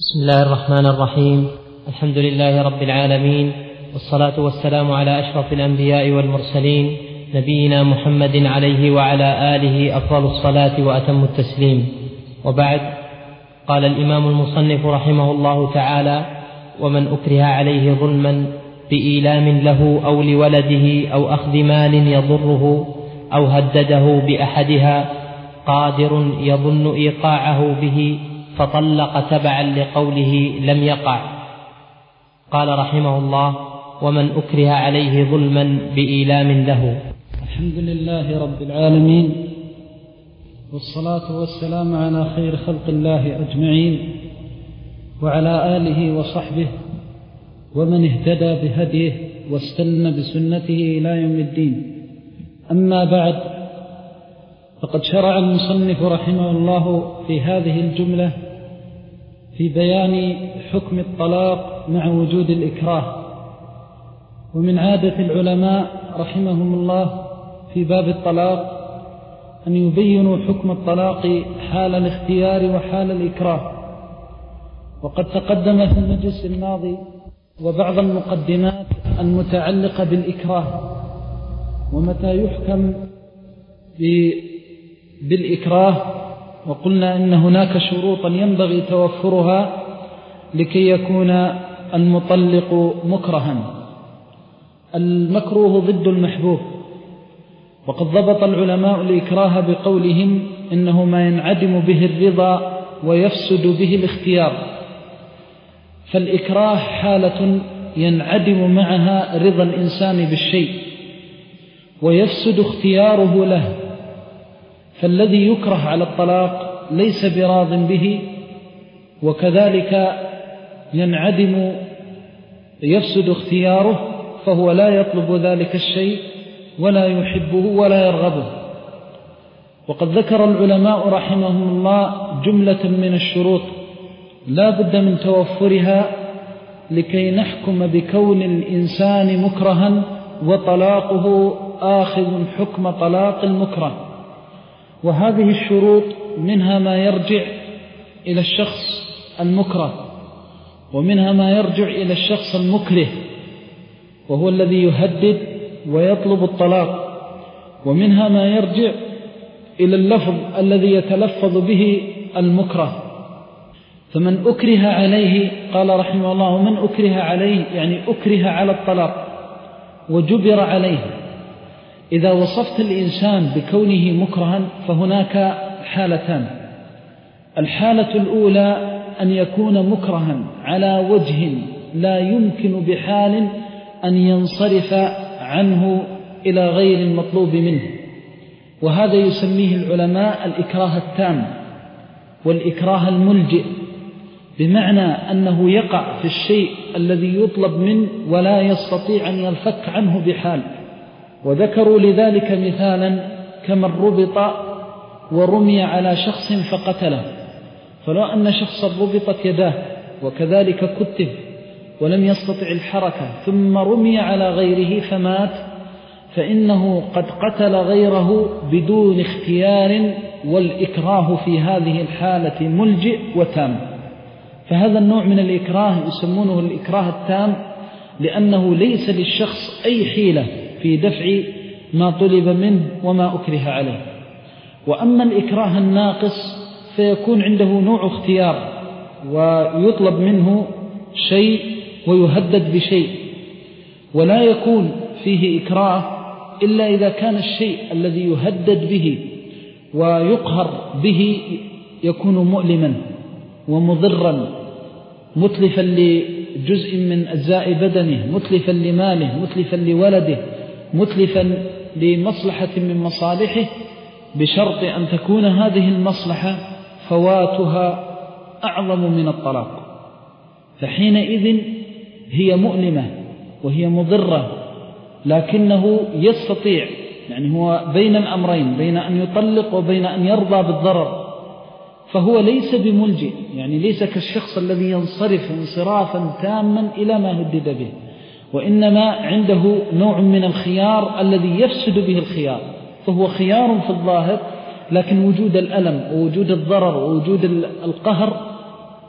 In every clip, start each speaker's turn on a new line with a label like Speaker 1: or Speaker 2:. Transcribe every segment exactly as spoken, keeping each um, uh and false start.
Speaker 1: بسم الله الرحمن الرحيم. الحمد لله رب العالمين، والصلاة والسلام على أشرف الأنبياء والمرسلين، نبينا محمد عليه وعلى آله أفضل الصلاة وأتم التسليم. وبعد، قال الإمام المصنف رحمه الله تعالى: ومن أكره عليه ظلما بإيلام له أو لولده أو أخذ مال يضره أو هدده بأحدها قادر يظن إيقاعه به فطلق تبعا لقوله لم يقع. قال رحمه الله: ومن أكره عليه ظلما بإيلام له.
Speaker 2: الحمد لله رب العالمين، والصلاة والسلام على خير خلق الله أجمعين، وعلى آله وصحبه ومن اهتدى بهديه واستنى بسنته إلى يوم الدين. أما بعد، فقد شرع المصنف رحمه الله في هذه الجملة في بيان حكم الطلاق مع وجود الإكراه. ومن عادة العلماء رحمهم الله في باب الطلاق أن يبينوا حكم الطلاق حال الاختيار وحال الإكراه. وقد تقدم في المجلس الماضي وبعض المقدمات المتعلقة بالإكراه، ومتى يحكم بالإكراه، وقلنا إن هناك شروطا ينبغي توفرها لكي يكون المطلق مكرها. المكروه ضد المحبوب، وقد ضبط العلماء الإكراه بقولهم إنه ما ينعدم به الرضا ويفسد به الاختيار. فالإكراه حالة ينعدم معها رضا الإنسان بالشيء ويفسد اختياره له، فالذي يكره على الطلاق ليس براض به، وكذلك ينعدم يفسد اختياره، فهو لا يطلب ذلك الشيء ولا يحبه ولا يرغبه. وقد ذكر العلماء رحمهم الله جملة من الشروط لا بد من توفرها لكي نحكم بكون الإنسان مكرها وطلاقه آخذ حكم طلاق المكره. وهذه الشروط منها ما يرجع إلى الشخص المكره، ومنها ما يرجع إلى الشخص المكره وهو الذي يهدد ويطلب الطلاق، ومنها ما يرجع إلى اللفظ الذي يتلفظ به المكره. فمن أكره عليه، قال رحمه الله: ومن أكره عليه يعني أكره على الطلاق وجبر عليه. إذا وصفت الإنسان بكونه مكرها فهناك حالتان. الحالة الأولى أن يكون مكرها على وجه لا يمكن بحال أن ينصرف عنه إلى غير المطلوب منه، وهذا يسميه العلماء الإكراه التام والإكراه الملجئ، بمعنى أنه يقع في الشيء الذي يطلب منه ولا يستطيع أن ينفك عنه بحال. وذكروا لذلك مثالا كمن ربط ورمي على شخص فقتله، فلو أن شخصا ربطت يداه وكذلك كتف ولم يستطع الحركة ثم رمي على غيره فمات، فإنه قد قتل غيره بدون اختيار، والإكراه في هذه الحالة ملجئ وتام. فهذا النوع من الإكراه يسمونه الإكراه التام، لأنه ليس للشخص أي حيلة في دفع ما طلب منه وما أكره عليه. وأما الإكراه الناقص فيكون عنده نوع اختيار، ويطلب منه شيء ويهدد بشيء، ولا يكون فيه إكراه إلا إذا كان الشيء الذي يهدد به ويقهر به يكون مؤلما ومضرا، متلفا لجزء من أجزاء بدنه، متلفا لماله، متلفا لولده، متلفا لمصلحة من مصالحه، بشرط أن تكون هذه المصلحة فواتها أعظم من الطلاق. فحينئذ هي مؤلمة وهي مضرة، لكنه يستطيع، يعني هو بين الأمرين، بين أن يطلق وبين أن يرضى بالضرر، فهو ليس بملجئ، يعني ليس كالشخص الذي ينصرف انصرافا تاما إلى ما هدد به، وإنما عنده نوع من الخيار الذي يفسد به الخيار. فهو خيار في الظاهر، لكن وجود الألم ووجود الضرر ووجود القهر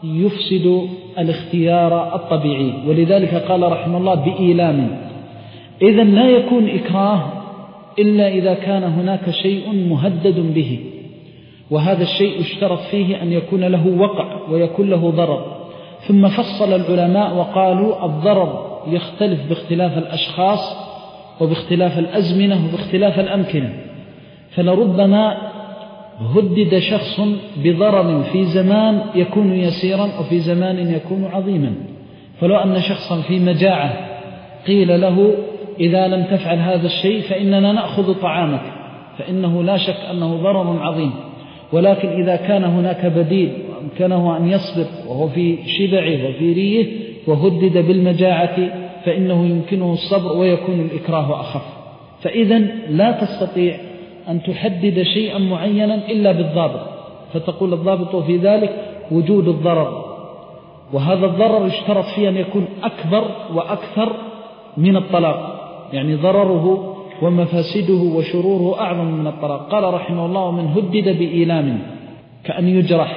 Speaker 2: يفسد الاختيار الطبيعي، ولذلك قال رحمه الله بإيلام. إذن لا يكون إكراه إلا إذا كان هناك شيء مهدد به، وهذا الشيء اشترط فيه أن يكون له وقع ويكون له ضرر. ثم فصل العلماء وقالوا الضرر يختلف باختلاف الأشخاص وباختلاف الأزمنة وباختلاف الأمكنة، فلربما هدد شخص بضرر في زمان يكون يسيرا وفي زمان يكون عظيما. فلو أن شخصا في مجاعة قيل له إذا لم تفعل هذا الشيء فإننا نأخذ طعامك، فإنه لا شك أنه ضرر عظيم. ولكن إذا كان هناك بديل وأمكنه أن يصبر وهو في شبعه وفي ريه وهدد بالمجاعة فإنه يمكنه الصبر ويكون الإكراه أخف. فإذن لا تستطيع أن تحدد شيئا معينا إلا بالضابط، فتقول الضابط في ذلك وجود الضرر، وهذا الضرر اشترط فيه أن يكون أكبر وأكثر من الطلاق، يعني ضرره ومفاسده وشروره أعظم من الطلاق. قال رحمه الله ومن هدد بإيلام كأن يجرح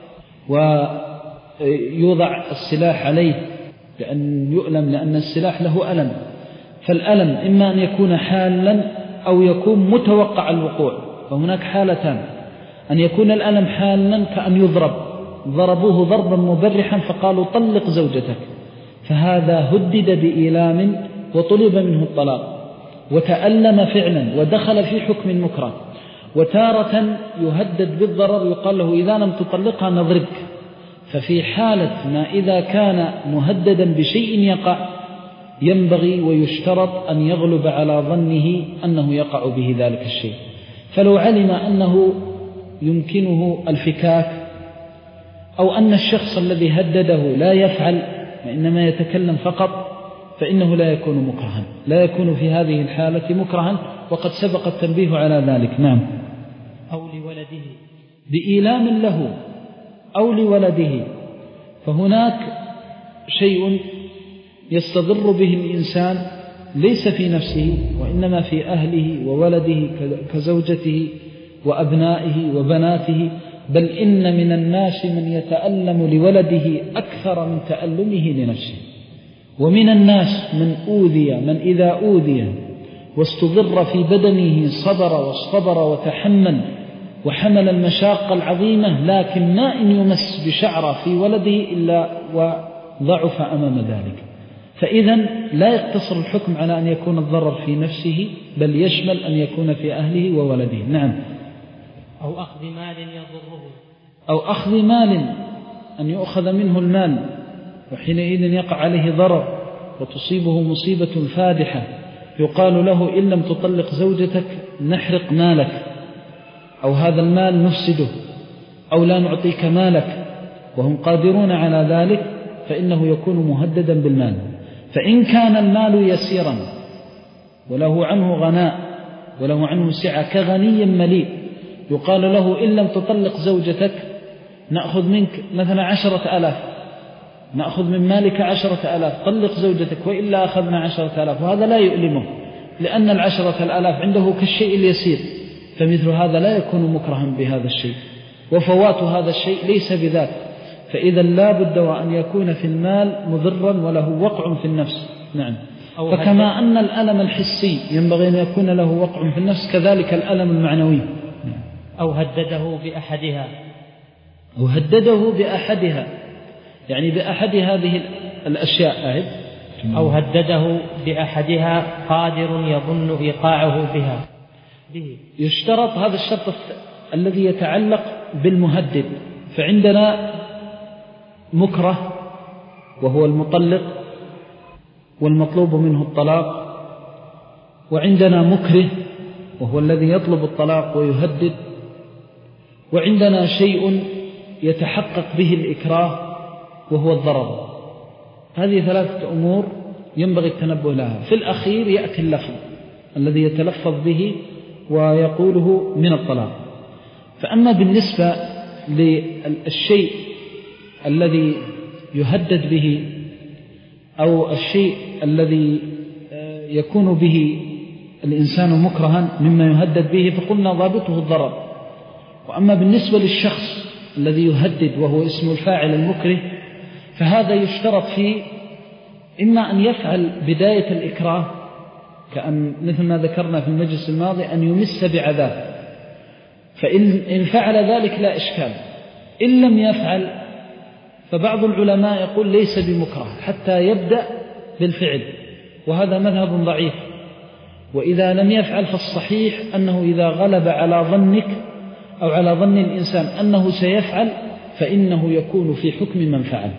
Speaker 2: ويوضع السلاح عليه لأن يؤلم، لأن السلاح له ألم، فالألم إما أن يكون حالا أو يكون متوقع الوقوع، فهناك حالتان: أن يكون الألم حالا كأن يضرب، ضربوه ضربا مبرحا فقالوا طلق زوجتك، فهذا هدد بإيلام وطلب منه الطلاق وتألم فعلا ودخل في حكم المكره. وتارة يهدد بالضرر يقال له إذا لم تطلقها نضربك. ففي حالة ما إذا كان مهددا بشيء يقع ينبغي ويشترط أن يغلب على ظنه أنه يقع به ذلك الشيء. فلو علم أنه يمكنه الفكاك أو أن الشخص الذي هدده لا يفعل وإنما يتكلم فقط فإنه لا يكون مكرها، لا يكون في هذه الحالة مكرها، وقد سبق التنبيه على ذلك. نعم.
Speaker 1: أو لولده
Speaker 2: بإيلام له أو لولده، فهناك شيء يستضر به الإنسان ليس في نفسه وإنما في أهله وولده كزوجته وأبنائه وبناته، بل إن من الناس من يتألم لولده أكثر من تألمه لنفسه، ومن الناس من أوذي من إذا أوذي واستضر في بدنه صبر واصطبر وتحمل وحمل المشاق العظيمة، لكن ما إن يمس بشعره في ولده إلا وضعف أمام ذلك. فإذن لا يقتصر الحكم على أن يكون الضرر في نفسه، بل يشمل أن يكون في أهله وولده. نعم.
Speaker 1: أو أخذ مال يضره
Speaker 2: أو أخذ مال، أن يؤخذ منه المال وحينئذ يقع عليه ضرر وتصيبه مصيبة فادحة، يقال له إن لم تطلق زوجتك نحرق مالك، أو هذا المال نفسده، أو لا نعطيك مالك، وهم قادرون على ذلك، فإنه يكون مهددا بالمال. فإن كان المال يسيرا وله عنه غناء وله عنه سعة كغني مليء، يقال له إن لم تطلق زوجتك نأخذ منك مثلا عشرة ألاف، نأخذ من مالك عشرة ألاف، طلق زوجتك وإلا أخذنا عشرة ألاف، وهذا لا يؤلمه لأن العشرة الألاف عنده كالشيء اليسير، فمثل هذا لا يكون مكرها بهذا الشيء، وفوات هذا الشيء ليس بذاك. فإذا لا بد وأن يكون في المال مضرا وله وقع في النفس. نعم. فكما أن الألم الحسي ينبغي أن يكون له وقع في النفس، كذلك الألم المعنوي.
Speaker 1: أو هدده بأحدها
Speaker 2: أو هدده بأحدها، يعني بأحد هذه الأشياء. أعد.
Speaker 1: أو هدده بأحدها قادر يظن إيقاعه بها به.
Speaker 2: يشترط هذا الشرط الذي يتعلق بالمهدد. فعندنا مكره وهو المطلق والمطلوب منه الطلاق، وعندنا مكره وهو الذي يطلب الطلاق ويهدد، وعندنا شيء يتحقق به الإكراه وهو الضرر. هذه ثلاثة أمور ينبغي التنبه لها. في الأخير يأتي اللفظ الذي يتلفظ به ويقوله من الطلاق. فأما بالنسبة للشيء الذي يهدد به أو الشيء الذي يكون به الإنسان مكرها مما يهدد به، فقلنا ضابطه الضرر. وأما بالنسبة للشخص الذي يهدد وهو اسم الفاعل المكره، فهذا يشترط فيه إما أن يفعل بداية الإكراه كأن مثل ما ذكرنا في المجلس الماضي أن يمس بعذاب، فإن فعل ذلك لا إشكال. إن لم يفعل فبعض العلماء يقول ليس بمكره حتى يبدأ بالفعل، وهذا مذهب ضعيف. وإذا لم يفعل فالصحيح أنه إذا غلب على ظنك أو على ظن الإنسان أنه سيفعل فإنه يكون في حكم من فعل.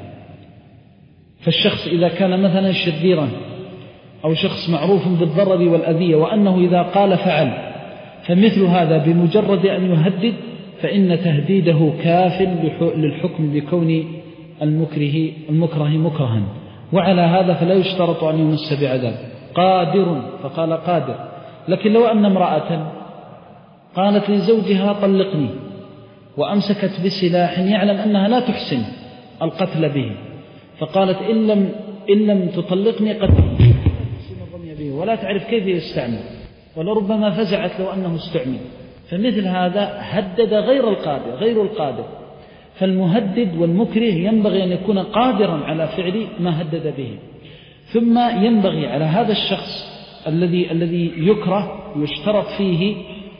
Speaker 2: فالشخص إذا كان مثلا شريرا أو شخص معروف بالضرر والأذية وأنه إذا قال فعل، فمثل هذا بمجرد أن يهدد فإن تهديده كاف للحكم بكون المكره المكره مكرها. وعلى هذا فلا يشترط أن يمس بعذاب. قادر فقال قادر، لكن لو أن امرأة قالت لزوجها طلقني وأمسكت بسلاح يعلم أنها لا تحسن القتل به، فقالت إن لم, إن لم تطلقني قتلت به، ولا تعرف كيف يستعمل، ولربما فزعت لو أنه استعمل، فمثل هذا هدد غير القادر غير القادر. فالمهدد والمكره ينبغي أن يكون قادرا على فعل ما هدد به. ثم ينبغي على هذا الشخص الذي الذي يكره يشترط فيه،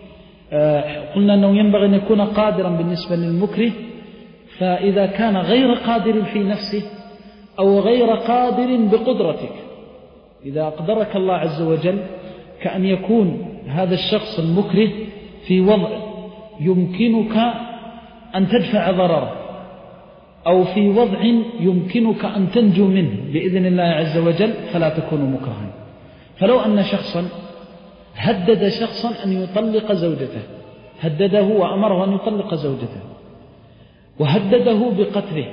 Speaker 2: آه قلنا أنه ينبغي أن يكون قادرا بالنسبة للمكره، فإذا كان غير قادر في نفسه أو غير قادر بقدرتك، إذا أقدرك الله عز وجل، كأن يكون هذا الشخص المكره في وضع يمكنك أن تدفع ضرره، أو في وضع يمكنك أن تنجو منه بإذن الله عز وجل، فلا تكون مكرها. فلو أن شخصا هدد شخصا أن يطلق زوجته، هدده وأمره أن يطلق زوجته، وهدده بقتله،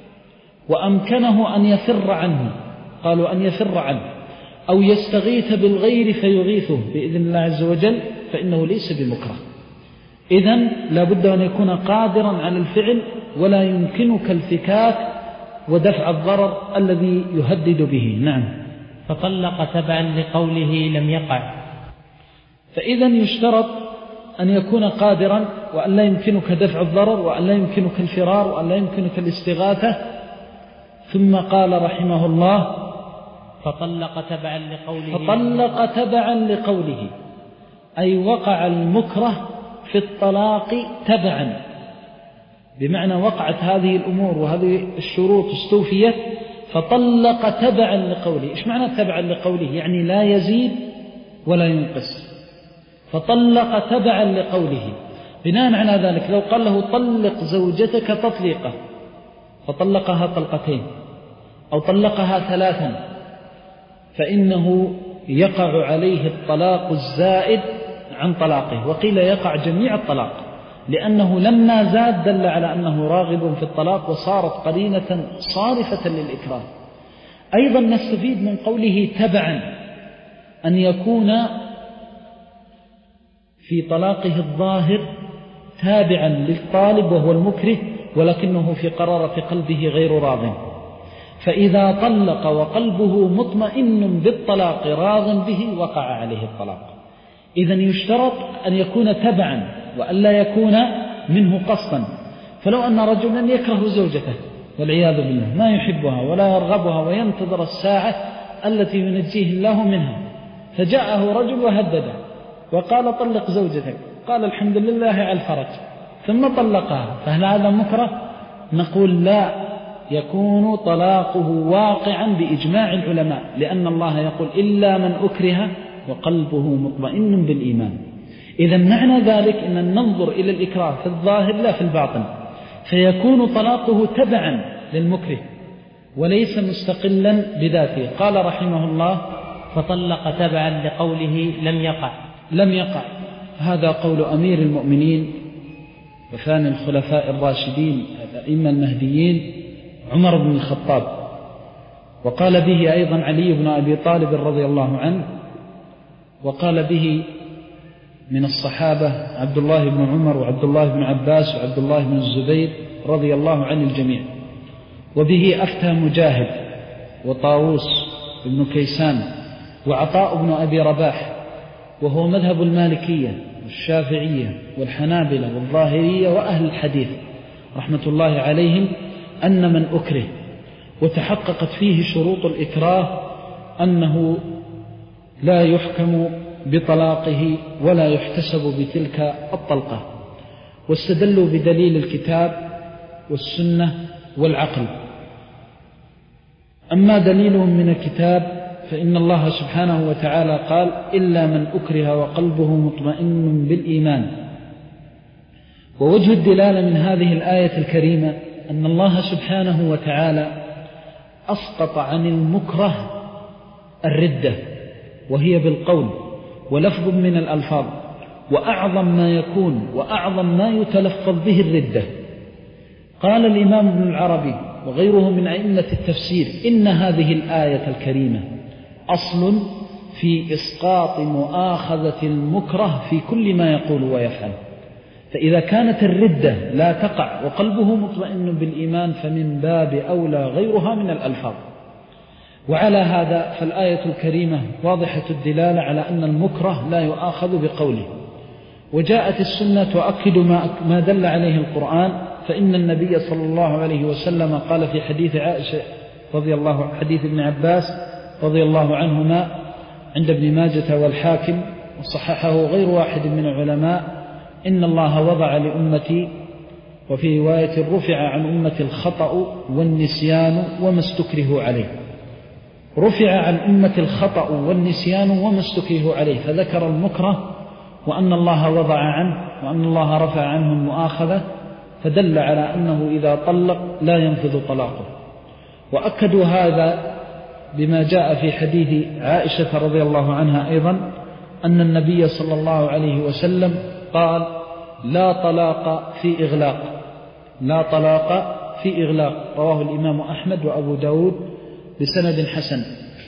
Speaker 2: وأمكنه أن يفر عنه، قالوا أن يفر عنه، أو يستغيث بالغير فيغيثه بإذن الله عز وجل، فإنه ليس بمكره. إذن لابد أن يكون قادرا على الفعل، ولا يمكنك الفكاك ودفع الضرر الذي يهدد به. نعم.
Speaker 1: فطلق تبعا لقوله لم يقع.
Speaker 2: فإذن يشترط أن يكون قادرا، وأن لا يمكنك دفع الضرر، وأن لا يمكنك الفرار، وأن لا يمكنك الاستغاثة. ثم قال رحمه الله
Speaker 1: فطلق تبعا لقوله
Speaker 2: فطلق تبعا لقوله أي وقع المكره في الطلاق تبعا، بمعنى وقعت هذه الأمور وهذه الشروط استوفيت، فطلق تبعا لقوله. إيش معنى تبعا لقوله؟ يعني لا يزيد ولا ينقص. فطلق تبعا لقوله، بناء على ذلك لو قال له طلق زوجتك تطليقة، فطلقها طلقتين أو طلقها ثلاثا، فإنه يقع عليه الطلاق الزائد عن طلاقه. وقيل يقع جميع الطلاق، لأنه لما زاد دل على أنه راغب في الطلاق، وصارت قرينة صارفة للإكراه. أيضا نستفيد من قوله تبعا أن يكون في طلاقه الظاهر تابعا للطالب وهو المكره، ولكنه في قرارة قلبه غير راض. فإذا طلق وقلبه مطمئن بالطلاق راض به وقع عليه الطلاق. إذن يشترط أن يكون تبعا وأن لا يكون منه قصدا. فلو أن رجلا يكره زوجته والعياذ بالله، ما يحبها ولا يرغبها، وينتظر الساعة التي ينجيه الله منها، فجاءه رجل وهدده وقال طلق زوجتك، قال الحمد لله على الفرج، ثم طلقها، فهل هذا مكره؟ نقول لا، يكون طلاقه واقعا بإجماع العلماء، لأن الله يقول إلا من أكره وقلبه مطمئن بالإيمان. إذا معنى ذلك أن ننظر إلى الإكراه في الظاهر لا في الباطن، فيكون طلاقه تبعا للمكره وليس مستقلا بذاته. قال رحمه الله
Speaker 1: فطلق تبعا لقوله لم يقع.
Speaker 2: لم يقع، هذا قول أمير المؤمنين وثاني الخلفاء الراشدين الأئمة المهديين عمر بن الخطاب، وقال به أيضا علي بن أبي طالب رضي الله عنه، وقال به من الصحابة عبد الله بن عمر وعبد الله بن عباس وعبد الله بن الزبير رضي الله عن الجميع. وبه أفتى مجاهد وطاووس بن كيسان وعطاء بن أبي رباح، وهو مذهب المالكية والشافعية والحنابلة والظاهرية وأهل الحديث. رحمة الله عليهم أن من أكره وتحققت فيه شروط الإكراه أنه لا يحكم بطلاقه ولا يحتسب بتلك الطلقة، واستدلوا بدليل الكتاب والسنة والعقل. أما دليلهم من الكتاب فإن الله سبحانه وتعالى قال: إلا من أكره وقلبه مطمئن بالإيمان. ووجه الدلالة من هذه الآية الكريمة أن الله سبحانه وتعالى أسقط عن المكره الردة، وهي بالقول ولفظ من الألفاظ، وأعظم ما يكون وأعظم ما يتلفظ به الردة. قال الإمام ابن العربي وغيره من أئمة التفسير: إن هذه الآية الكريمة أصل في إسقاط مؤاخذة المكره في كل ما يقول ويفعل. فإذا كانت الردة لا تقع وقلبه مطمئن بالإيمان فمن باب أولى غيرها من الألفاظ. وعلى هذا فالآية الكريمة واضحة الدلالة على أن المكره لا يؤاخذ بقوله. وجاءت السنة تؤكد ما دل عليه القرآن، فإن النبي صلى الله عليه وسلم قال في حديث عائشة رضي الله عنه، حديث ابن عباس رضي الله عنهما عند ابن ماجة والحاكم وصححه غير واحد من العلماء: إن الله وضع لأمتي، وفي رواية رفع عن أمتي الخطأ والنسيان وما استكره عليه. رفع عن أمة الخطأ والنسيان وما استكره عليه، فذكر المكره وأن الله وضع عنه وأن الله رفع عنه المؤاخذة، فدل على أنه إذا طلق لا ينفذ طلاقه. وأكدوا هذا بما جاء في حديث عائشة رضي الله عنها أيضا أن النبي صلى الله عليه وسلم قال: لا طلاق في إغلاق، لا طلاق في إغلاق، رواه الإمام أحمد وأبو داود بسند حسن.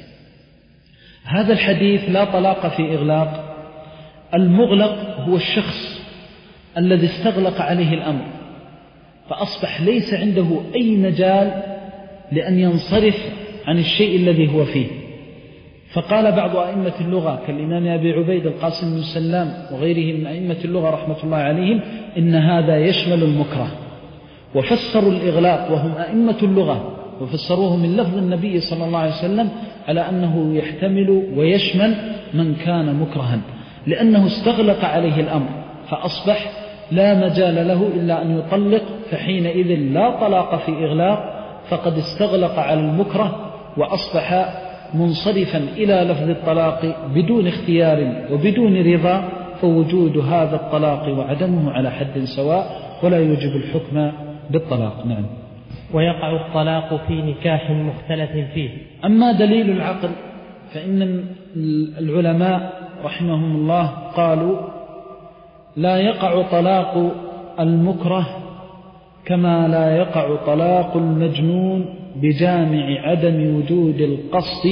Speaker 2: هذا الحديث لا طلاق في إغلاق، المغلق هو الشخص الذي استغلق عليه الأمر، فأصبح ليس عنده أي مجال لأن ينصرف عن الشيء الذي هو فيه. فقال بعض أئمة اللغة كالإمام أبي عبيد القاسم بن سلام وغيره من أئمة اللغة رحمة الله عليهم إن هذا يشمل المكره، وفسروا الإغلاق وهم أئمة اللغة وفسروه من لفظ النبي صلى الله عليه وسلم على أنه يحتمل ويشمل من كان مكرها، لأنه استغلق عليه الأمر فأصبح لا مجال له إلا أن يطلق، فحينئذ لا طلاق في إغلاق، فقد استغلق على المكره وأصبح منصرفا إلى لفظ الطلاق بدون اختيار وبدون رضا، فوجود هذا الطلاق وعدمه على حد سواء ولا يوجب الحكم بالطلاق. نعم.
Speaker 1: ويقع الطلاق في نكاح مختلف فيه.
Speaker 2: أما دليل العقل فإن العلماء رحمهم الله قالوا: لا يقع طلاق المكره كما لا يقع طلاق المجنون بجامع عدم وجود القصد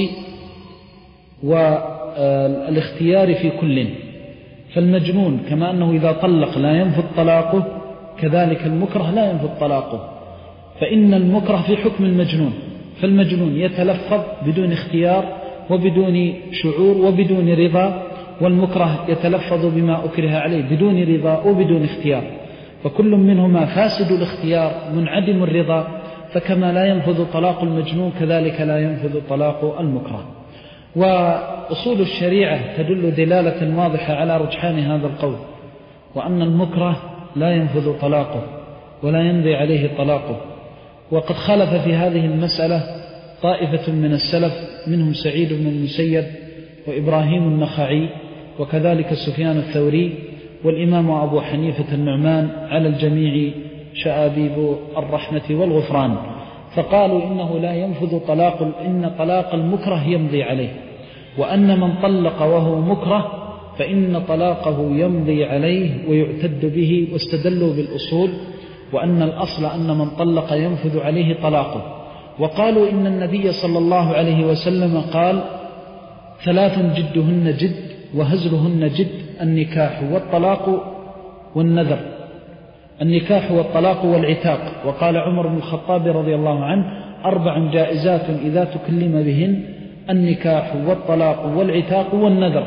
Speaker 2: والاختيار في كل. فالمجنون كما أنه إذا طلق لا ينفذ طلاقه، كذلك المكره لا ينفذ طلاقه، فإن المكره في حكم المجنون، فالمجنون يتلفظ بدون اختيار وبدون شعور وبدون رضا، والمكره يتلفظ بما أكره عليه بدون رضا وبدون اختيار، فكل منهما فاسد الاختيار منعدم الرضا، فكما لا ينفذ طلاق المجنون كذلك لا ينفذ طلاق المكره. وأصول الشريعة تدل دلالة واضحة على رجحان هذا القول، وأن المكره لا ينفذ طلاقه ولا يمضي عليه طلاقه. وقد خالف في هذه المسألة طائفة من السلف، منهم سعيد بن المسيب وإبراهيم النخعي وكذلك سفيان الثوري والإمام أبو حنيفة النعمان، على الجميع شآبيب الرحمة والغفران، فقالوا إنه لا ينفذ طلاق، إن طلاق المكره يمضي عليه، وأن من طلق وهو مكره فإن طلاقه يمضي عليه ويعتد به، واستدلوا بالأصول وأن الأصل أن من طلق ينفذ عليه طلاقه. وقالوا إن النبي صلى الله عليه وسلم قال: ثلاث جدهن جد وهزلهن جد، النكاح والطلاق والنذر، النكاح والطلاق والعتاق. وقال عمر بن الخطاب رضي الله عنه: أربع جائزات إذا تكلم بهن، النكاح والطلاق والعتاق والنذر.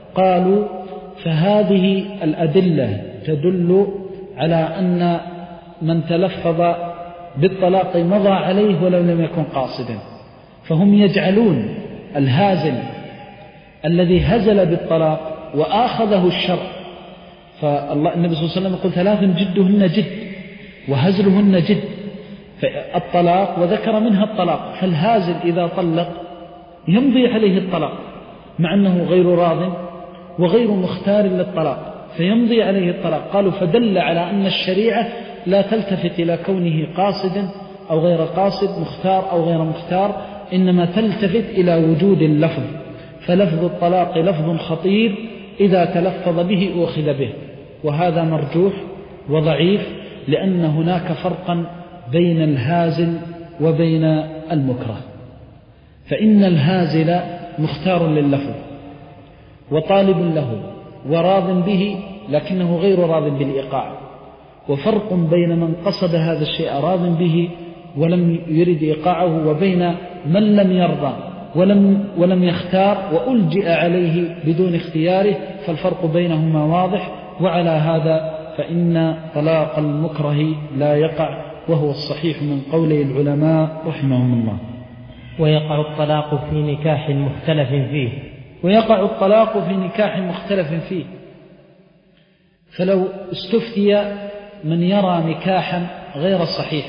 Speaker 2: قالوا: فهذه الأدلة تدل على أن من تلفظ بالطلاق مضى عليه ولو لم يكن قاصدا. فهم يجعلون الهازل الذي هزل بالطلاق وآخذه الشرع، فالله النبي صلى الله عليه وسلم يقول ثلاث جدهن جد وهزلهن جد، فالطلاق وذكر منها الطلاق، فالهازل إذا طلق يمضي عليه الطلاق مع أنه غير راض وغير مختار للطلاق، فيمضي عليه الطلاق. قالوا فدل على أن الشريعة لا تلتفت إلى كونه قاصد أو غير قاصد، مختار أو غير مختار، إنما تلتفت إلى وجود اللفظ. فلفظ الطلاق لفظ خطير، إذا تلفظ به أخذ به، وهذا مرجوح وضعيف، لأن هناك فرقا بين الهازل وبين المكره. فإن الهازل مختار لللفظ وطالب له وراض به، لكنه غير راض بالإيقاع، وفرق بين من قصد هذا الشيء راض به ولم يرد إيقاعه، وبين من لم يرضى ولم, ولم يختار وألجئ عليه بدون اختياره، فالفرق بينهما واضح. وعلى هذا فإن طلاق المكره لا يقع، وهو الصحيح من قولي العلماء رحمهم الله.
Speaker 1: ويقع الطلاق في نكاح مختلف فيه
Speaker 2: ويقع الطلاق في نكاح مختلف فيه فلو استفتي من يرى نكاحا غير صحيح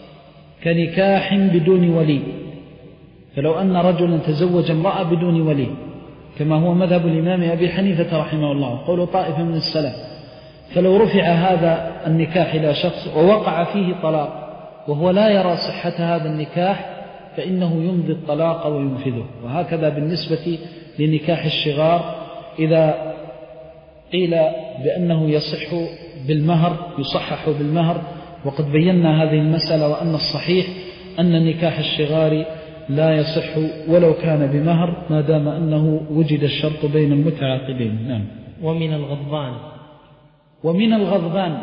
Speaker 2: كنكاح بدون ولي، فلو أن رجلا تزوج امرأة بدون ولي، كما هو مذهب الإمام أبي حنيفة رحمه الله قول طائفة من السلف، فلو رفع هذا النكاح إلى شخص ووقع فيه طلاق وهو لا يرى صحة هذا النكاح، فإنه يمضي الطلاق وينفذه. وهكذا بالنسبة لنكاح الشغار، إذا قيل بأنه يصح بالمهر يصحح بالمهر، وقد بينا هذه المسألة، وأن الصحيح أن نكاح الشغار لا يصح ولو كان بمهر، ما دام أنه وجد الشرط بين المتعاقدين. نعم.
Speaker 1: ومن الغضبان
Speaker 2: ومن الغضبان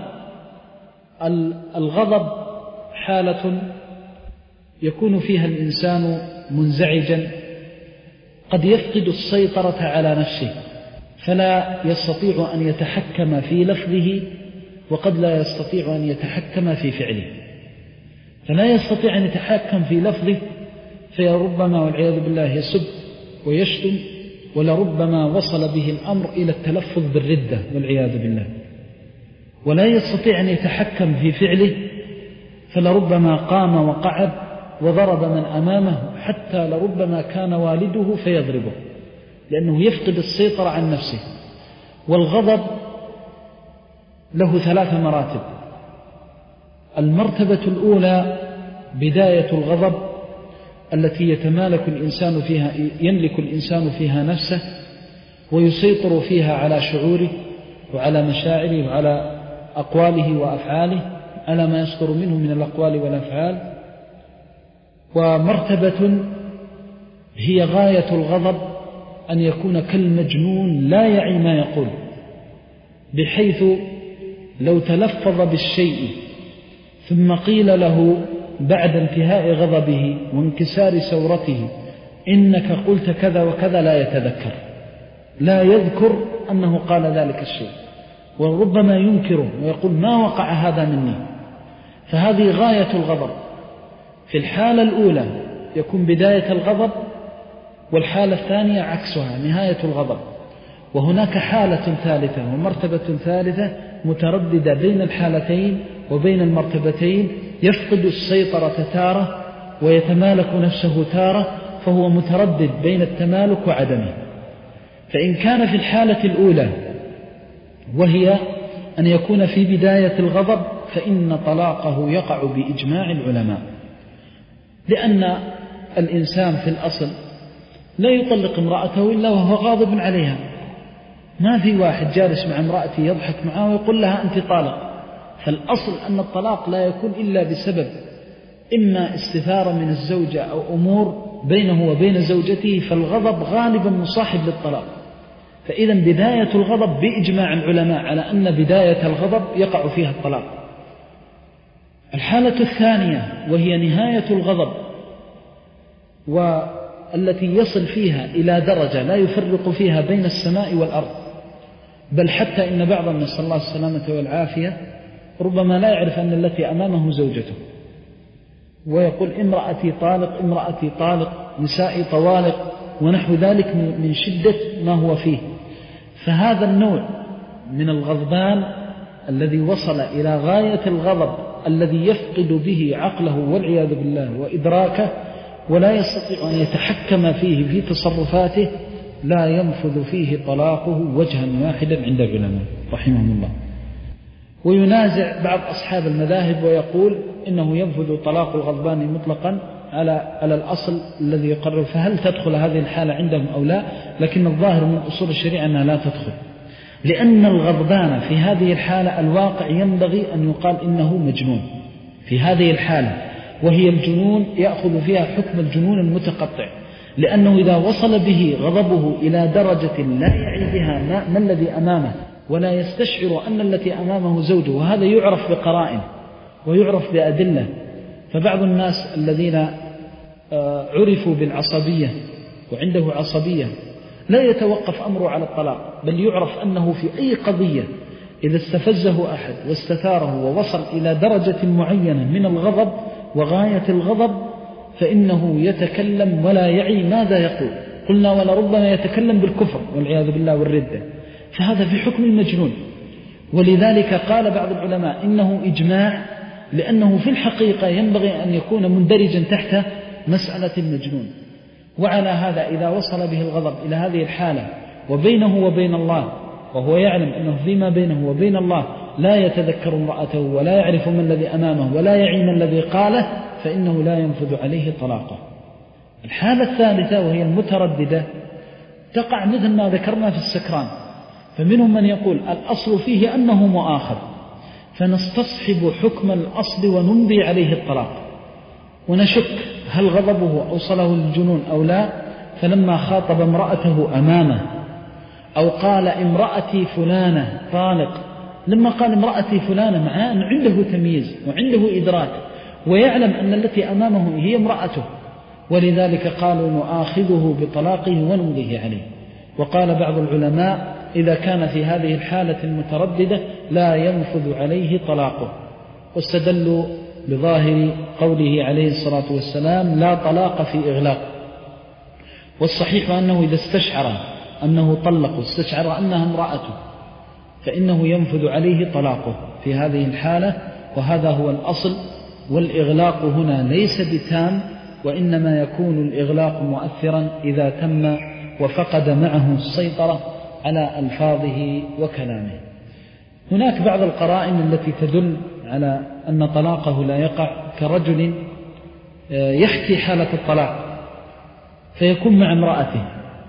Speaker 2: الغضب حالة يكون فيها الإنسان منزعجا، قد يفقد السيطرة على نفسه فلا يستطيع أن يتحكم في لفظه، وقد لا يستطيع أن يتحكم في فعله، فلا يستطيع أن يتحكم في لفظه، فيربما والعياذ بالله يسب ويشتم، ولربما وصل به الأمر إلى التلفظ بالردة والعياذ بالله. ولا يستطيع أن يتحكم في فعله، فلربما قام وقعد وضرب من أمامه، حتى لربما كان والده فيضربه، لأنه يفقد السيطرة عن نفسه. والغضب له ثلاث مراتب. المرتبة الأولى بداية الغضب التي يتمالك الإنسان فيها يملك الإنسان فيها نفسه، ويسيطر فيها على شعوره وعلى مشاعره وعلى أقواله وأفعاله، على ما يصدر منه من الأقوال والأفعال. ومرتبة هي غاية الغضب أن يكون كالمجنون لا يعي ما يقول، بحيث لو تلفظ بالشيء ثم قيل له بعد انتهاء غضبه وانكسار سورته إنك قلت كذا وكذا، لا يتذكر، لا يذكر أنه قال ذلك الشيء، وربما ينكره ويقول ما وقع هذا مني. فهذه غاية الغضب. في الحالة الأولى يكون بداية الغضب، والحالة الثانية عكسها نهاية الغضب. وهناك حالة ثالثة ومرتبة ثالثة مترددة بين الحالتين وبين المرتبتين، يفقد السيطرة تارة ويتمالك نفسه تارة، فهو متردد بين التمالك وعدمه. فإن كان في الحالة الأولى وهي أن يكون في بداية الغضب، فإن طلاقه يقع بإجماع العلماء، لأن الإنسان في الأصل لا يطلق امرأته إلا وهو غاضب عليها. ما في واحد جالس مع امرأته يضحك معها ويقول لها أنت طالق. فالأصل أن الطلاق لا يكون إلا بسبب إما استثارة من الزوجة أو أمور بينه وبين زوجته، فالغضب غالبا مصاحب للطلاق. فإذا بداية الغضب بإجماع العلماء على أن بداية الغضب يقع فيها الطلاق. الحالة الثانية وهي نهاية الغضب، والتي يصل فيها إلى درجة لا يفرق فيها بين السماء والأرض، بل حتى إن بعض، نسأل الله السلامة والعافية، ربما لا يعرف أن التي أمامه زوجته، ويقول امرأتي طالق امرأتي طالق نسائي طوالق ونحو ذلك من شدة ما هو فيه. فهذا النوع من الغضبان الذي وصل إلى غاية الغضب الذي يفقد به عقله والعياذ بالله وإدراكه ولا يستطيع أن يتحكم فيه في تصرفاته، لا ينفذ فيه طلاقه وجها واحدا عند العلماء رحمهم الله. وينازع بعض أصحاب المذاهب ويقول إنه ينفذ طلاق الغضبان مطلقا على على الأصل الذي يقرر، فهل تدخل هذه الحالة عندهم أو لا؟ لكن الظاهر من أصول الشريعة أنها لا تدخل، لأن الغضبان في هذه الحالة الواقع ينبغي أن يقال إنه مجنون في هذه الحالة، وهي الجنون يأخذ فيها حكم الجنون المتقطع، لأنه إذا وصل به غضبه إلى درجة لا يعي بها ما, ما الذي أمامه ولا يستشعر أن التي أمامه زوجه، وهذا يعرف بقرائن ويعرف بأدلة. فبعض الناس الذين عرفوا بالعصبية وعنده عصبية لا يتوقف أمره على الطلاق، بل يعرف أنه في أي قضية إذا استفزه أحد واستثاره ووصل إلى درجة معينة من الغضب وغاية الغضب فإنه يتكلم ولا يعي ماذا يقول. قلنا ولربما يتكلم بالكفر والعياذ بالله والردة، فهذا في حكم المجنون. ولذلك قال بعض العلماء إنه إجماع، لأنه في الحقيقة ينبغي أن يكون مندرجا تحت مسألة المجنون. وعلى هذا إذا وصل به الغضب إلى هذه الحالة وبينه وبين الله، وهو يعلم أنه فيما بينه وبين الله لا يتذكر امرأته ولا يعرف من الذي أمامه ولا يعي من الذي قاله، فإنه لا ينفذ عليه طلاقه. الحالة الثالثة وهي المترددة تقع مثل ما ذكرنا في السكران، فمنهم من يقول الأصل فيه أنه مؤاخذ فنستصحب حكم الأصل ونمضي عليه الطلاق، ونشك هل غضبه أوصله للجنون أو لا، فلما خاطب امرأته أمامه أو قال امرأتي فلانة طالق، لما قال امرأتي فلانة معاه أن عنده تمييز وعنده إدراك ويعلم أن التي أمامه هي امرأته، ولذلك قالوا نؤاخذه بطلاقه ونمضيه عليه. وقال بعض العلماء إذا كان في هذه الحالة المترددة لا ينفذ عليه طلاقه، واستدلوا بظاهر قوله عليه الصلاة والسلام لا طلاق في إغلاق. والصحيح أنه إذا استشعر أنه طلق واستشعر أنها امرأته فإنه ينفذ عليه طلاقه في هذه الحالة، وهذا هو الأصل. والإغلاق هنا ليس بتام، وإنما يكون الإغلاق مؤثرا إذا تم وفقد معه السيطرة على ألفاظه وكلامه. هناك بعض القرائن التي تدل على أن طلاقه لا يقع، كرجل يحكي حالة الطلاق فيكون مع امرأته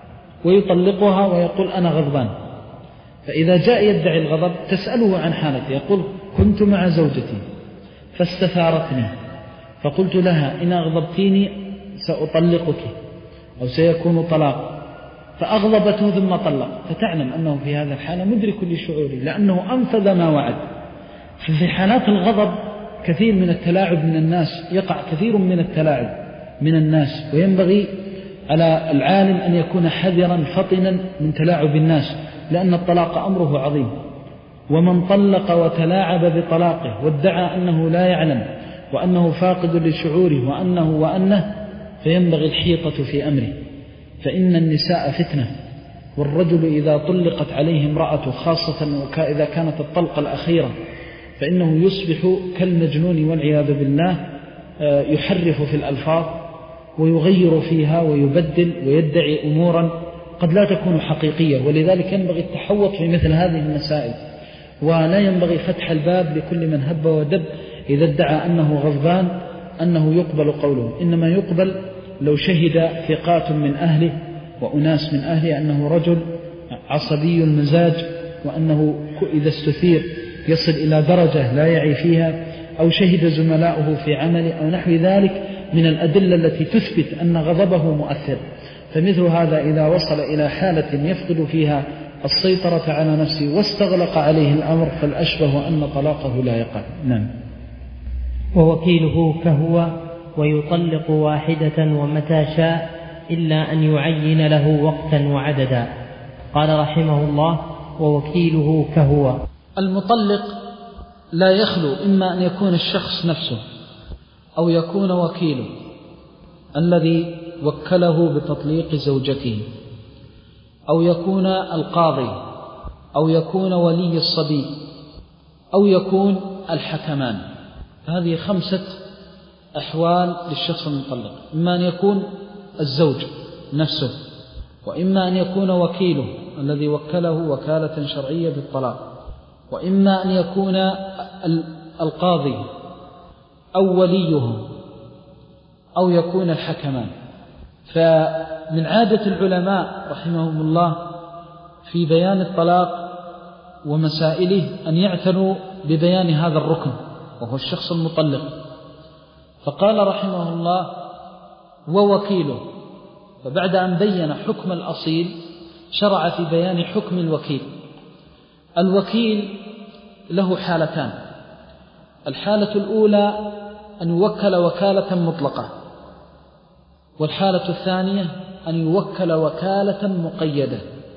Speaker 2: ويطلقها ويقول أنا غضبان، فإذا جاء يدعي الغضب تسأله عن حالته، يقول كنت مع زوجتي فاستثارتني فقلت لها إن أغضبتيني سأطلقك أو سيكون طلاق، فأغضبته ثم طلق، فتعلم أنه في هذا الحالة مدرك لشعوره لأنه أنفذ ما وعد. ففي حالات الغضب كثير من التلاعب من الناس، يقع كثير من التلاعب من الناس، وينبغي على العالم أن يكون حذرا فطنا من تلاعب الناس، لأن الطلاق أمره عظيم. ومن طلق وتلاعب بطلاقه وادعى أنه لا يعلم وأنه فاقد لشعوره وأنه وأنه فينبغي الحيطة في أمره، فإن النساء فتنة، والرجل إذا طلقت عليه امرأته خاصة إذا كانت الطلقة الأخيرة فإنه يصبح كالمجنون والعياذ بالله، يحرف في الألفاظ ويغير فيها ويبدل ويدعي أمورا قد لا تكون حقيقية. ولذلك ينبغي التحوط في مثل هذه المسائل، ولا ينبغي فتح الباب لكل من هب ودب إذا ادعى أنه غضبان أنه يقبل قوله، إنما يقبل لو شهد ثقات من أهله وأناس من أهله أنه رجل عصبي المزاج، وأنه إذا استثير يصل إلى درجة لا يعي فيها، أو شهد زملاؤه في عمله أو نحو ذلك من الأدلة التي تثبت أن غضبه مؤثر. فمثل هذا إذا وصل إلى حالة يفقد فيها السيطرة على نفسه واستغلق عليه الأمر فالأشبه أن طلاقه لا يقع. نعم.
Speaker 1: ووكيله كهو ويطلق واحدة ومتى شاء إلا أن يعين له وقتا وعددا. قال رحمه الله ووكيله كهو.
Speaker 2: المطلق لا يخلو إما أن يكون الشخص نفسه أو يكون وكيله الذي وكله بتطليق زوجته، أو يكون القاضي، أو يكون ولي الصبي، أو يكون الحكمان. هذه خمسة أحوال للشخص المطلق: إما أن يكون الزوج نفسه، وإما أن يكون وكيله الذي وكله وكالة شرعية بالطلاق، وإما أن يكون القاضي أو وليه، أو يكون الحكمان. فمن عادة العلماء رحمهم الله في بيان الطلاق ومسائله أن يعتنوا ببيان هذا الركن وهو الشخص المطلق. فقال رحمه الله: ووكيله. فبعد أن بين حكم الأصيل شرع في بيان حكم الوكيل. الوكيل له حالتان: الحالة الأولى أن يوكل وكالة مطلقة، والحالة الثانية أن يوكل وكالة مقيدة.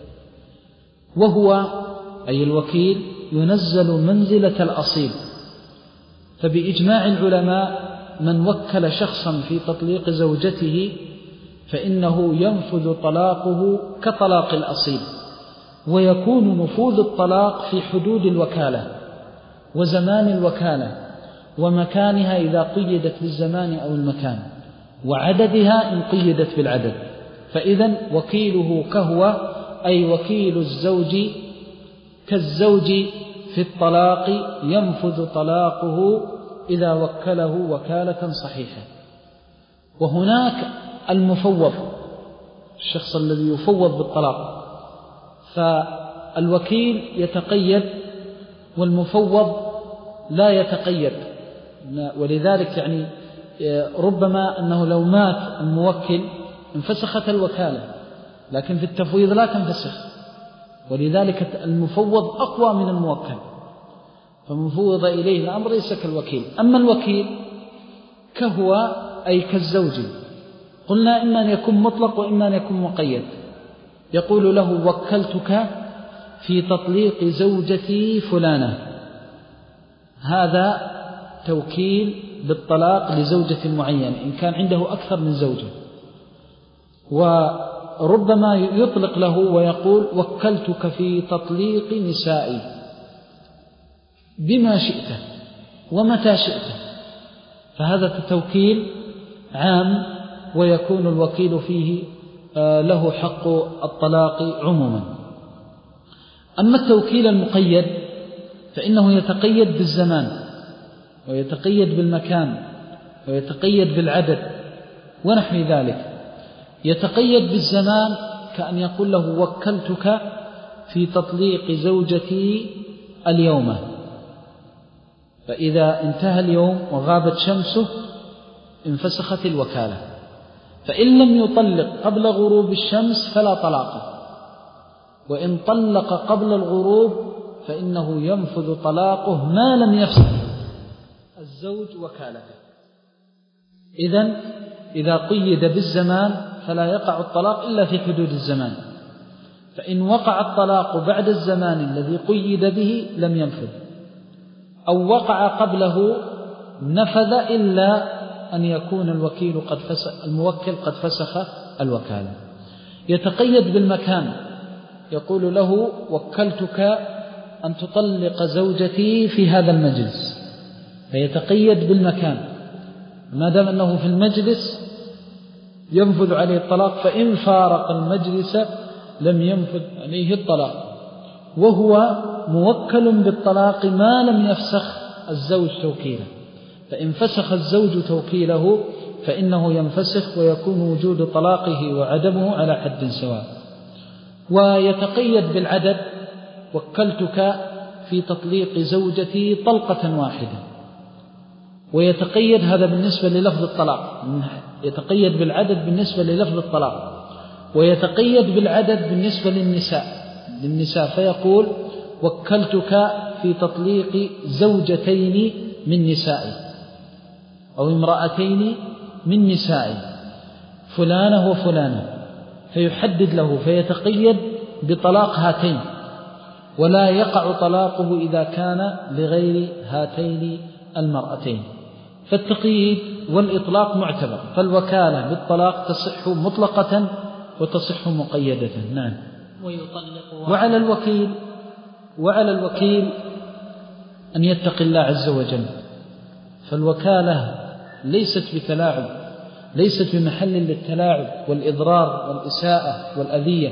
Speaker 2: وهو أي الوكيل ينزل منزلة الأصيل. فبإجماع العلماء من وكل شخصا في تطليق زوجته فإنه ينفذ طلاقه كطلاق الأصيل، ويكون نفوذ الطلاق في حدود الوكالة وزمان الوكالة ومكانها إذا قيدت بالزمان أو المكان، وعددها إن قيدت بالعدد. فإذن وكيله كهو أي وكيل الزوج كالزوج في الطلاق ينفذ طلاقه إذا وكله وكالة صحيحة. وهناك المفوض، الشخص الذي يفوض بالطلاق، فالوكيل يتقيد والمفوض لا يتقيد. ولذلك يعني ربما أنه لو مات الموكل انفسخت الوكالة، لكن في التفويض لا تنفسخ، ولذلك المفوض أقوى من الموكل، فمفوض إليه الأمر ليس كالوكيل. أما الوكيل كهو أي كالزوج، قلنا إما أن يكون مطلق وإما أن يكون مقيد. يقول له: وكلتك في تطليق زوجتي فلانة. هذا توكيل بالطلاق لزوجة معينة إن كان عنده أكثر من زوجة. وربما يطلق له ويقول: وكلتك في تطليق نسائي بما شئت ومتى شئت. فهذا التوكيل عام، ويكون الوكيل فيه له حق الطلاق عموما. أما التوكيل المقيد فإنه يتقيد بالزمان، ويتقيد بالمكان، ويتقيد بالعدد ونحو ذلك. يتقيد بالزمان كأن يقول له: وكلتك في تطليق زوجتي اليوم، فإذا انتهى اليوم وغابت شمسه انفسخت الوكالة. فإن لم يطلق قبل غروب الشمس فلا طلاق، وإن طلق قبل الغروب فإنه ينفذ طلاقه ما لم يفسخ الزوج وكالته. إذن إذا قيد بالزمان فلا يقع الطلاق إلا في حدود الزمان، فإن وقع الطلاق بعد الزمان الذي قيد به لم ينفذ، أو وقع قبله نفذ إلا أن يكون الوكيل قد فسخ الموكل قد فسخ الوكالة. يتقيد بالمكان، يقول له: وكلتك أن تطلق زوجتي في هذا المجلس، فيتقيد بالمكان، ما دام أنه في المجلس ينفذ عليه الطلاق، فإن فارق المجلس لم ينفذ عليه الطلاق. وهو موكل بالطلاق ما لم يفسخ الزوج توكيله، فإن فسخ الزوج توكيله فإنه ينفسخ ويكون وجود طلاقه وعدمه على حد سواء. ويتقيد بالعدد: وكلتك في تطليق زوجتي طلقة واحدة. ويتقيد هذا بالنسبة للفظ الطلاق، يتقيد بالعدد بالنسبة للفظ الطلاق، ويتقيد بالعدد بالنسبة للنساء للنساء فيقول: وكلتك في تطليق زوجتين من نسائي، أو امرأتين من نسائي، فلانة وفلانة، فيحدد له، فيتقيد بطلاق هاتين. ولا يقع طلاقه إذا كان لغير هاتين المرأتين. فالتقييد والإطلاق معتبر، فالوكالة بالطلاق تصح مطلقة وتصح مقيدة. نعم.
Speaker 1: ويطلق
Speaker 2: وعلى الوكيل وعلى الوكيل أن يتقي الله عز وجل، فالوكالة ليست بتلاعب، ليست بمحل للتلاعب والإضرار والإساءة والأذية،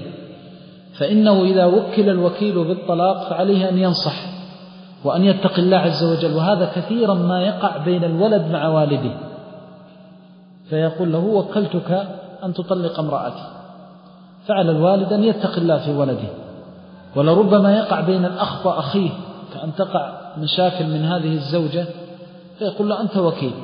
Speaker 2: فإنه إذا وكل الوكيل بالطلاق فعليه أن ينصح وأن يتقي الله عز وجل. وهذا كثيرا ما يقع بين الولد مع والده، فيقول له وكلتك أن تطلق امرأتي، فعلى الوالد أن يتقي الله في ولده. ولربما يقع بين الأخ وأخيه، كأن تقع مشاكل من هذه الزوجة فيقول له أنت وكيل،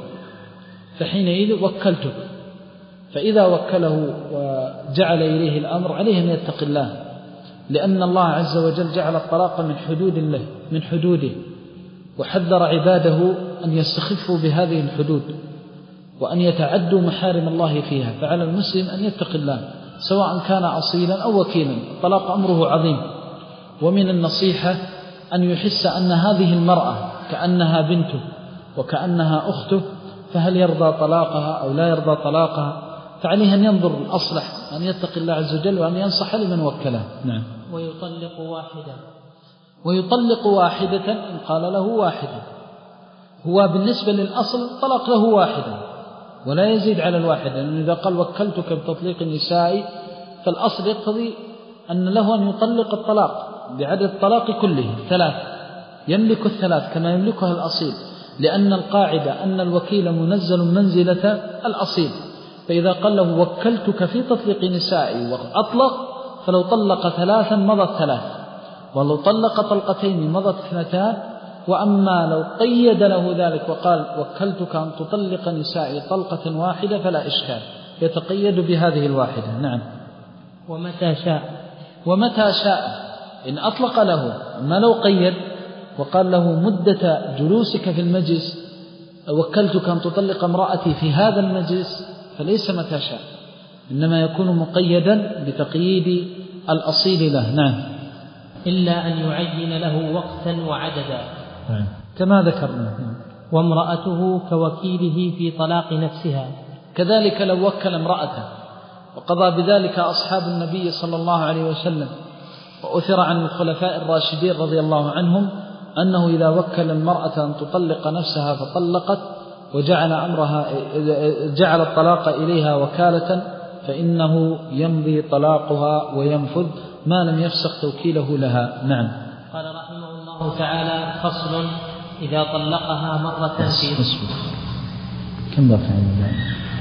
Speaker 2: فحينئذ وكلتك. فإذا وكله وجعل إليه الأمر عليه أن يتقي الله، لأن الله عز وجل جعل الطلاق من حدود الله من حدوده، وحذر عباده أن يستخفوا بهذه الحدود وأن يتعدوا محارم الله فيها. فعلى المسلم أن يتقي الله سواء كان أصيلا أو وكيلا. الطلاق أمره عظيم، ومن النصيحة أن يحس أن هذه المرأة كأنها بنته وكأنها أخته، فهل يرضى طلاقها أو لا يرضى طلاقها، فعليه أن ينظر الأصلح، أن يتقي الله عز وجل وأن ينصح لمن وكله. نعم.
Speaker 1: ويطلق واحدة
Speaker 2: ويطلق واحدة إن قال له واحدة. هو بالنسبة للأصل طلق له واحدة ولا يزيد على الواحدة، لأنه إذا قال وكلتك بتطليق النساء فالأصل يقتضي أن له أن يطلق الطلاق بعدد الطلاق كله ثلاث، يملك الثلاث كما يملكها الأصيل، لأن القاعدة أن الوكيل منزل منزلة الأصيل. فإذا قال له وكلتك في تطليق نسائي وأطلق، فلو طلق ثلاثا مضت ثلاث، ولو طلق طلقتين مضت اثنتان. وأما لو قيد له ذلك وقال وكلتك أن تطلق نسائي طلقة واحدة فلا إشكال، يتقيد بهذه الواحدة. نعم.
Speaker 1: ومتى شاء
Speaker 2: ومتى شاء إن أطلق له. أما لو قيد وقال له مدة جلوسك في المجلس وكلتك أن تطلق امرأتي في هذا المجلس، فليس متى شاء، إنما يكون مقيدا بتقييد الأصيل له. نعم.
Speaker 1: إلا أن يعين له وقتا وعددا
Speaker 2: كما ذكرنا.
Speaker 1: وامرأته كوكيله في طلاق نفسها.
Speaker 2: كذلك لو وكل امرأته وقضى بذلك أصحاب النبي صلى الله عليه وسلم، وأثر عن الخلفاء الراشدين رضي الله عنهم أنه إذا وكل المرأة أن تطلق نفسها فطلقت وجعل أمرها جعل الطلاق إليها وكالة، فإنه يمضي طلاقها وينفذ ما لم يفسخ توكيله لها. نعم.
Speaker 1: قال رحمه الله تعالى: فصل: إذا طلقها مرة في
Speaker 2: أسفل. كم بقى عندنا؟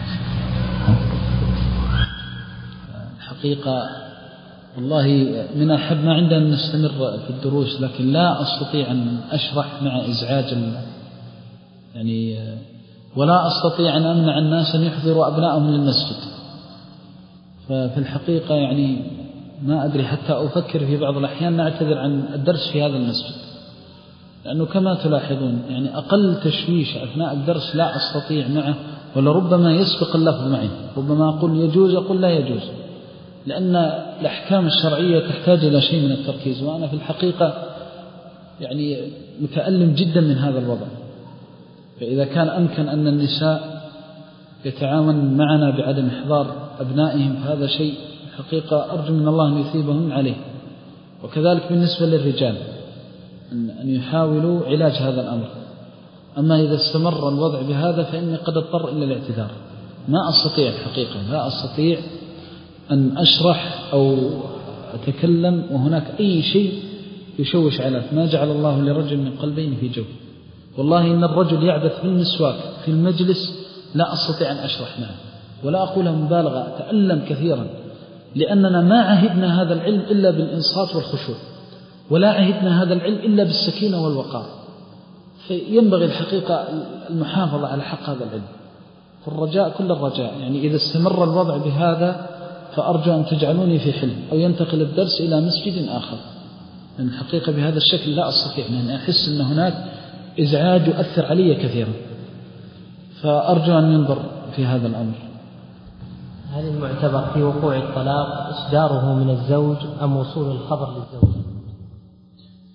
Speaker 2: الحقيقة والله من أحب ما عندنا أن نستمر في الدروس، لكن لا أستطيع أن أشرح مع إزعاج يعني، ولا أستطيع أن أمنع الناس أن يحضروا أبنائهم للمسجد. ففي الحقيقة يعني ما أدري، حتى أفكر في بعض الأحيان نعتذر عن الدرس في هذا المسجد، لأنه كما تلاحظون يعني أقل تشويش أثناء الدرس لا أستطيع معه، ولربما يسبق اللفظ معي، ربما أقول يجوز أقول لا يجوز، لأن الأحكام الشرعية تحتاج إلى شيء من التركيز، وأنا في الحقيقة يعني متألم جدا من هذا الوضع. فإذا كان أمكن أن النساء يتعاون معنا بعدم إحضار أبنائهم فهذا شيء حقيقة أرجو من الله أن يثيبهم عليه. وكذلك بالنسبة للرجال أن يحاولوا علاج هذا الأمر. أما إذا استمر الوضع بهذا فإني قد اضطر إلى الاعتذار. ما أستطيع الحقيقة لا أستطيع أن أشرح أو أتكلم وهناك أي شيء يشوش على ما جعل الله لرجل من قلبين في جوف. والله إن الرجل يعبث بالمسواك في المجلس لا أستطيع أن أشرح معه، ولا أقول مبالغة، أتألم كثيرا، لأننا ما عهدنا هذا العلم إلا بالإنصات والخشوع، ولا عهدنا هذا العلم إلا بالسكينة والوقار. فينبغي الحقيقة المحافظة على حق هذا العلم، فالرجاء كل الرجاء يعني إذا استمر الوضع بهذا فأرجو أن تجعلوني في حلم أو ينتقل الدرس إلى مسجد آخر، لأن الحقيقة بهذا الشكل لا أستطيع أن أحس أن هناك إزعاج يؤثر علي كثيرا، فأرجو أن ينظر في هذا الأمر.
Speaker 1: هل المعتبر في وقوع الطلاق إصداره من الزوج أم وصول الخبر للزوج؟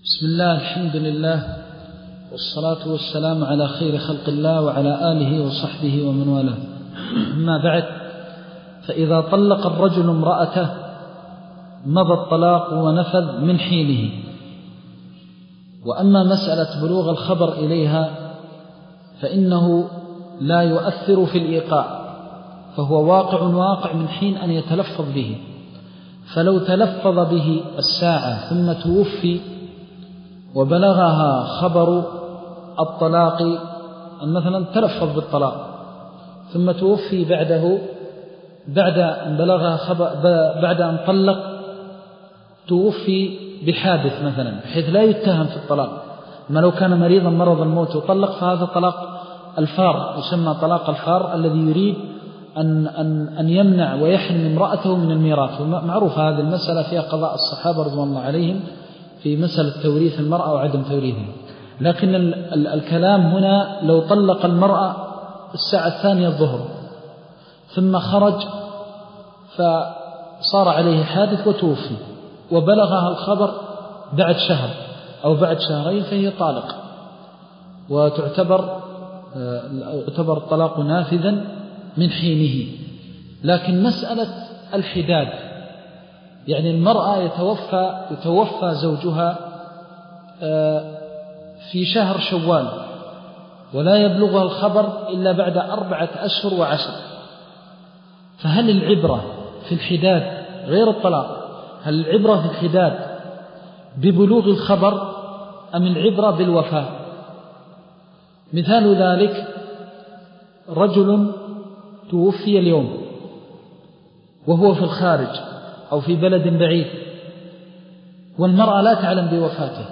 Speaker 2: بسم الله، الحمد لله، والصلاة والسلام على خير خلق الله وعلى آله وصحبه ومن والاه. أما بعد، فإذا طلق الرجل امرأته مضى الطلاق ونفذ من حينه. وأما مسألة بلوغ الخبر إليها فإنه لا يؤثر في الإيقاع، فهو واقع واقع من حين أن يتلفظ به. فلو تلفظ به الساعة ثم توفي وبلغها خبر الطلاق، مثلا تلفظ بالطلاق ثم توفي بعده بعد أن بلغها خبر بعد أن طلق، توفي بحادث مثلا بحيث لا يتهم في الطلاق. ما لو كان مريضا مرض الموت وطلق فهذا طلاق الفار، يسمى طلاق الفار، الذي يريد أن, أن, أن يمنع ويحرم امرأته من الميراث. معروف هذه المسألة فيها قضاء الصحابة رضوان الله عليهم في مسألة توريث المرأة وعدم توريثها. لكن ال ال الكلام هنا لو طلق المرأة الساعة الثانية الظهر ثم خرج فصار عليه حادث وتوفي وبلغها الخبر بعد شهر أو بعد شهرين، فهي طالق وتعتبر يعتبر الطلاق نافذا من حينه. لكن مسألة الحداد، يعني المرأة يتوفى يتوفى زوجها في شهر شوال ولا يبلغها الخبر إلا بعد أربعة أشهر وعشر، فهل العبرة في الحداد غير الطلاق؟ هل العبرة في الحداد ببلوغ الخبر أم العبرة بالوفاة؟ مثال ذلك رجل توفي اليوم وهو في الخارج أو في بلد بعيد والمرأة لا تعلم بوفاته،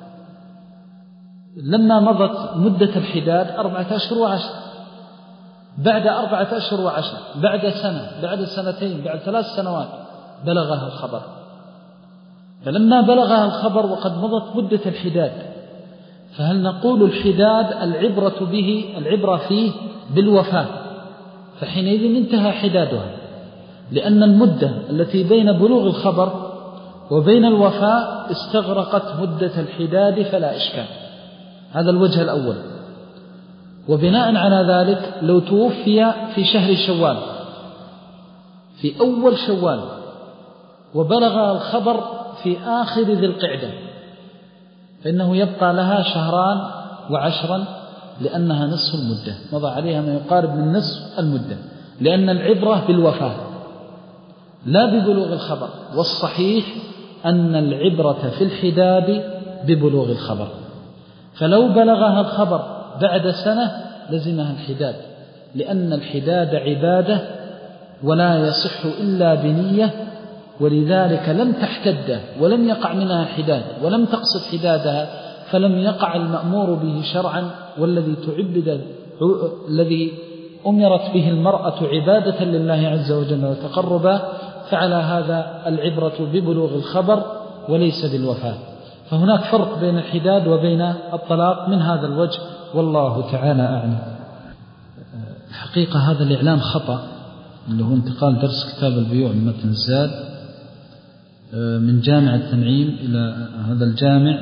Speaker 2: لما مضت مدة الحداد أربعة أشهر وعشر، بعد أربعة أشهر وعشر، بعد سنة، بعد سنتين، بعد ثلاث سنوات بلغها الخبر. فلما بلغها الخبر وقد مضت مدة الحداد، فهل نقول الحداد العبرة به العبرة فيه بالوفاة؟ فحينئذ انتهى حدادها، لأن المدة التي بين بلوغ الخبر وبين الوفاة استغرقت مدة الحداد فلا إشكال. هذا الوجه الأول. وبناء على ذلك لو توفي في شهر شوال في أول شوال وبلغ الخبر في آخر ذي القعدة، فإنه يبقى لها شهران وعشرا، لأنها نصف المدة، مضى عليها ما يقارب من نصف المدة، لأن العبرة بالوفاة لا ببلوغ الخبر. والصحيح أن العبرة في الحداد ببلوغ الخبر. فلو بلغها الخبر بعد سنة لزمها الحداد، لأن الحداد عبادة ولا يصح إلا بنية، ولذلك لم تحتد ولم يقع منها حداد ولم تقصد حدادها، فلم يقع المأمور به شرعا، والذي تعبد الذي أمرت به المرأة عبادة لله عز وجل وتقربا، فعلى هذا العبرة ببلوغ الخبر وليس بالوفاة. فهناك فرق بين الحداد وبين الطلاق من هذا الوجه، والله تعالى أعلم. الحقيقة هذا الإعلان خطأ، اللي هو انتقال درس كتاب البيوع من متن الزاد من جامع التنعيم إلى هذا الجامع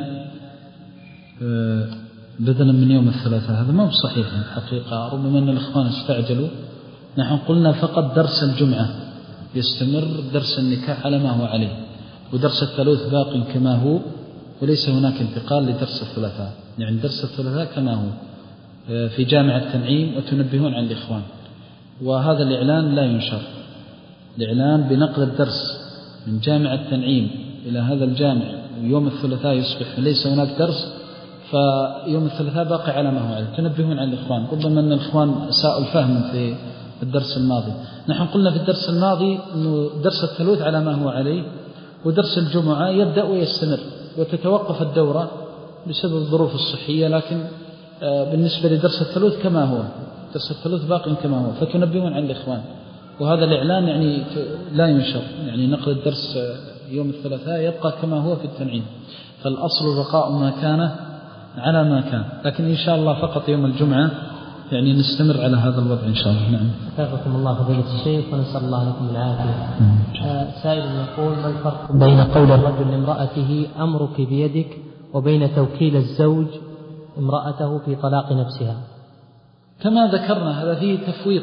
Speaker 2: بدلا من يوم الثلاثاء. هذا ما هو صحيح الحقيقة، ربما أن الإخوان استعجلوا. نحن قلنا فقط درس الجمعة يستمر، درس النكاح على ما هو عليه، ودرس الثلاث باق كما هو، وليس هناك انتقال لدرس الثلاثاء، يعني درس الثلاثاء كما هو في جامع التنعيم، وتنبهون عن الإخوان. وهذا الإعلان لا ينشر، الإعلان بنقل الدرس من جامع التنعيم إلى هذا الجامع يوم الثلاثاء يصبح ليس هناك درس، فيوم الثلاثاء باقي على ما هو عليه. تنبهون عن الإخوان، ربما أن الإخوان ساءوا الفهم في الدرس الماضي. نحن قلنا في الدرس الماضي أنه درس الثلاث على ما هو عليه، ودرس الجمعة يبدأ ويستمر، وتتوقف الدورة بسبب الظروف الصحية، لكن بالنسبة لدرس الثلاث كما هو، درس الثلاث باقي كما هو، فتنبهون عن الإخوان. وهذا الإعلان يعني لا ينشر، يعني نقل الدرس يوم الثلاثاء يبقى كما هو في التنعيم، فالأصل بقاء ما كان على ما كان، لكن إن شاء الله فقط يوم الجمعة يعني نستمر على هذا الوضع إن شاء الله. نعم.
Speaker 1: حفظكم الله فضيلة الشيخ، ونسأل الله لكم العافية. آه سائل يقول: ما الفرق بين قول الرجل لامرأته أمرك بيدك وبين توكيل الزوج امرأته في طلاق نفسها؟
Speaker 2: كما ذكرنا هذا فيه تفويض،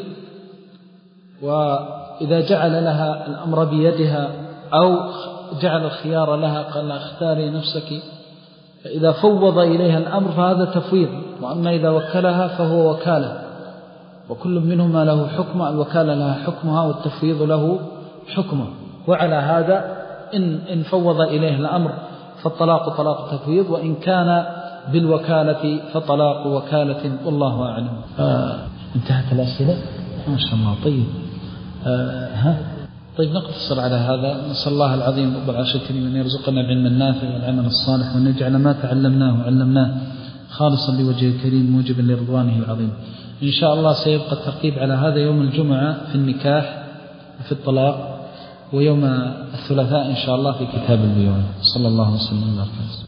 Speaker 2: وإذا جعل لها الأمر بيدها أو جعل الخيار لها قال اختاري نفسك، فإذا فوض إليها الأمر فهذا تفويض، وأما إذا وكلها فهو وكالة، وكل منهما له حكم، الوكالة لها حكمها والتفويض له حكمه. وعلى هذا إن, إن فوض إليه الأمر فالطلاق طلاق تفويض، وإن كان بالوكالة فطلاق وكالة، والله أعلم. آه انتهت الأسئلة ما شاء الله. طيب آه ها طيب نقتصر على هذا. نسأل الله العظيم رب العرش الكريم أن يرزقنا العلم النافع والعمل الصالح، وأن يجعل ما تعلمناه وعلمناه خالصا لوجه الكريم موجبا لرضوانه العظيم. إن شاء الله سيبقى الترتيب على هذا يوم الجمعة في النكاح وفي الطلاق، ويوم الثلاثاء إن شاء الله في كتاب البيوع. صلى الله وسلم وبارك.